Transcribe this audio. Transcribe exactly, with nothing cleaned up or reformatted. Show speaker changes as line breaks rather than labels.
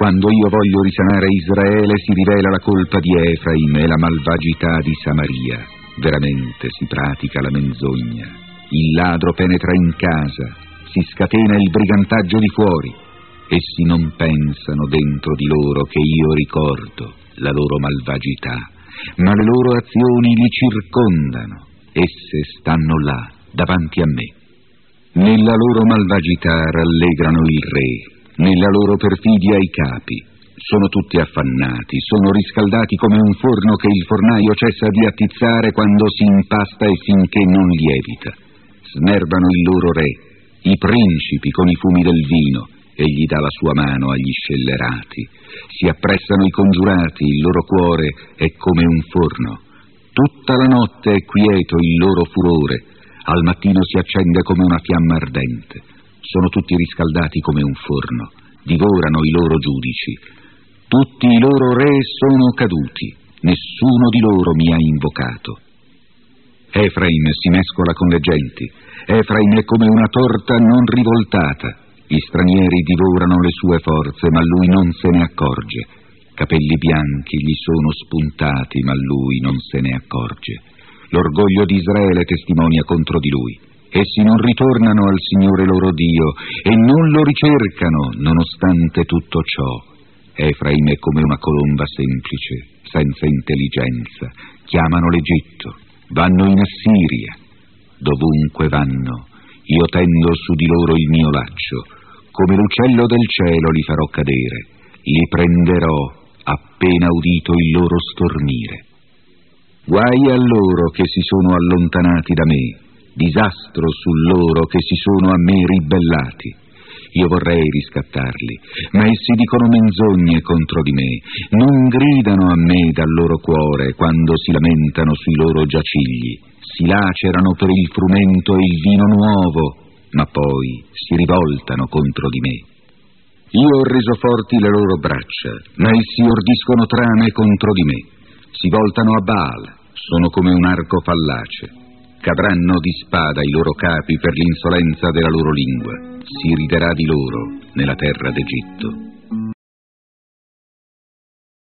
Quando io voglio risanare Israele si rivela la colpa di Efraim e la malvagità di Samaria. Veramente si pratica la menzogna. Il ladro penetra in casa, si scatena il brigantaggio di fuori. Essi non pensano dentro di loro che io ricordo la loro malvagità, ma le loro azioni li circondano. Esse stanno là, davanti a me. Nella loro malvagità rallegrano il re, nella loro perfidia i capi. Sono tutti affannati, sono riscaldati come un forno che il fornaio cessa di attizzare quando si impasta e finché non lievita. Snervano il loro re, i principi con i fumi del vino, egli dà la sua mano agli scellerati. Si appressano i congiurati, il loro cuore è come un forno. Tutta la notte è quieto il loro furore, al mattino si accende come una fiamma ardente. Sono tutti riscaldati come un forno, divorano i loro giudici. Tutti i loro re sono caduti, nessuno di loro mi ha invocato. Efraim si mescola con le genti, Efraim è come una torta non rivoltata. Gli stranieri divorano le sue forze, ma lui non se ne accorge. Capelli bianchi gli sono spuntati, ma lui non se ne accorge. L'orgoglio di Israele testimonia contro di lui. Essi non ritornano al Signore loro Dio e non lo ricercano, nonostante tutto ciò. Efraim è come una colomba semplice, senza intelligenza. Chiamano l'Egitto, vanno in Assiria. Dovunque vanno, io tendo su di loro il mio laccio. Come l'uccello del cielo li farò cadere, li prenderò appena udito il loro stormire. Guai a loro che si sono allontanati da me, disastro su loro che si sono a me ribellati. Io vorrei riscattarli, ma essi dicono menzogne contro di me, non gridano a me dal loro cuore quando si lamentano sui loro giacigli, si lacerano per il frumento e il vino nuovo, ma poi si rivoltano contro di me. Io ho reso forti le loro braccia, ma essi ordiscono trame contro di me. Si voltano a Baal, sono come un arco fallace. Cadranno di spada i loro capi per l'insolenza della loro lingua. Si riderà di loro nella terra d'Egitto.